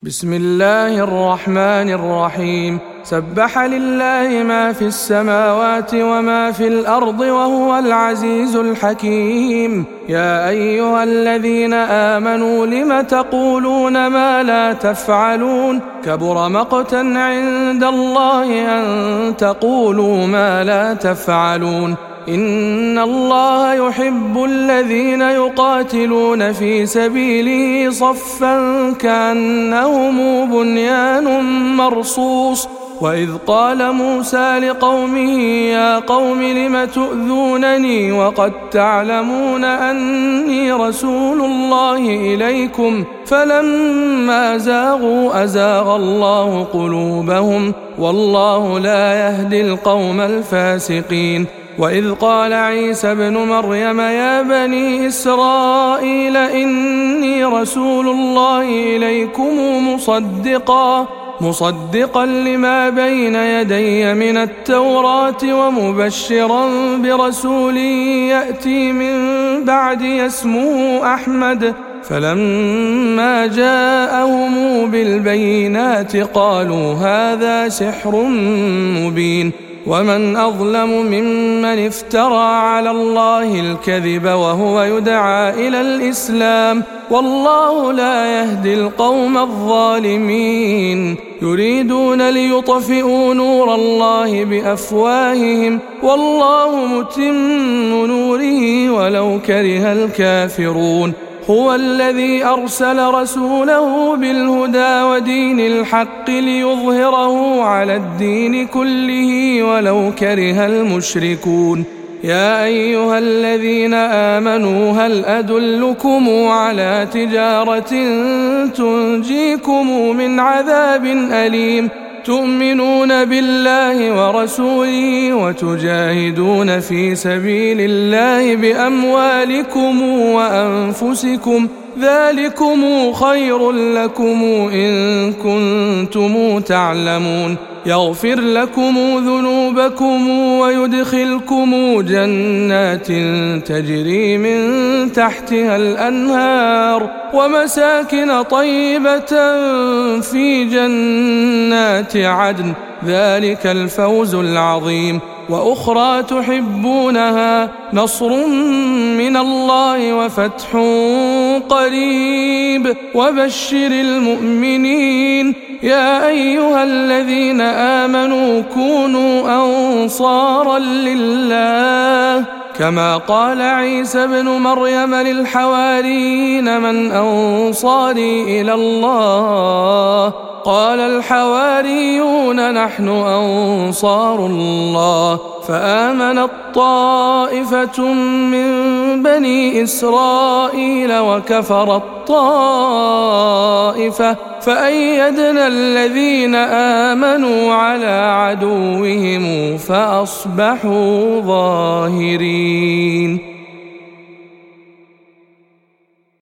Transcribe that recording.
بسم الله الرحمن الرحيم. سبح لله ما في السماوات وما في الأرض وهو العزيز الحكيم. يا أيها الذين آمنوا لم تقولون ما لا تفعلون؟ كبر مقتا عند الله أن تقولوا ما لا تفعلون. إن الله يحب الذين يقاتلون في سبيله صفا كأنهم بنيان مرصوص. وإذ قال موسى لقومه يا قوم لم تؤذونني وقد تعلمون أني رسول الله إليكم فلما زاغوا أزاغ الله قلوبهم والله لا يهدي القوم الفاسقين. وإذ قال عيسى ابن مريم يا بني إسرائيل إني رسول الله إليكم مصدقا لما بين يدي من التوراة ومبشرا برسول يأتي من بعدي اسمه أحمد. فلما جاءهم بالبينات قالوا هذا سحر مبين. ومن أظلم ممن افترى على الله الكذب وهو يدعى إلى الإسلام والله لا يهدي القوم الظالمين. يريدون ليطفئوا نور الله بأفواههم والله متم نوره ولو كره الكافرون. هو الذي أرسل رسوله بالهدى ودين الحق ليظهره على الدين كله ولو كره المشركون. يا أيها الذين آمنوا هل أدلكم على تجارة تنجيكم من عذاب أليم؟ تؤمنون بالله ورسوله وتجاهدون في سبيل الله بأموالكم وأنفسكم ذلكم خير لكم إن كنتم تعلمون. يغفر لكم ذنوبكم ويدخلكم جنات تجري من تحتها الأنهار ومساكن طيبة في جنات عدن ذلك الفوز العظيم. وأخرى تحبونها نصر من الله وفتح قريب وبشر المؤمنين. يا أيها الذين آمنوا كونوا أنصارا لله كما قال عيسى ابن مريم للحواريين من أنصاري إلى الله؟ قال الحواريون نحن أنصار الله. فآمنت طائفة من بني إسرائيل وكفرت طائفة فأيدنا الذين آمنوا على عدوهم فأصبحوا ظاهرين.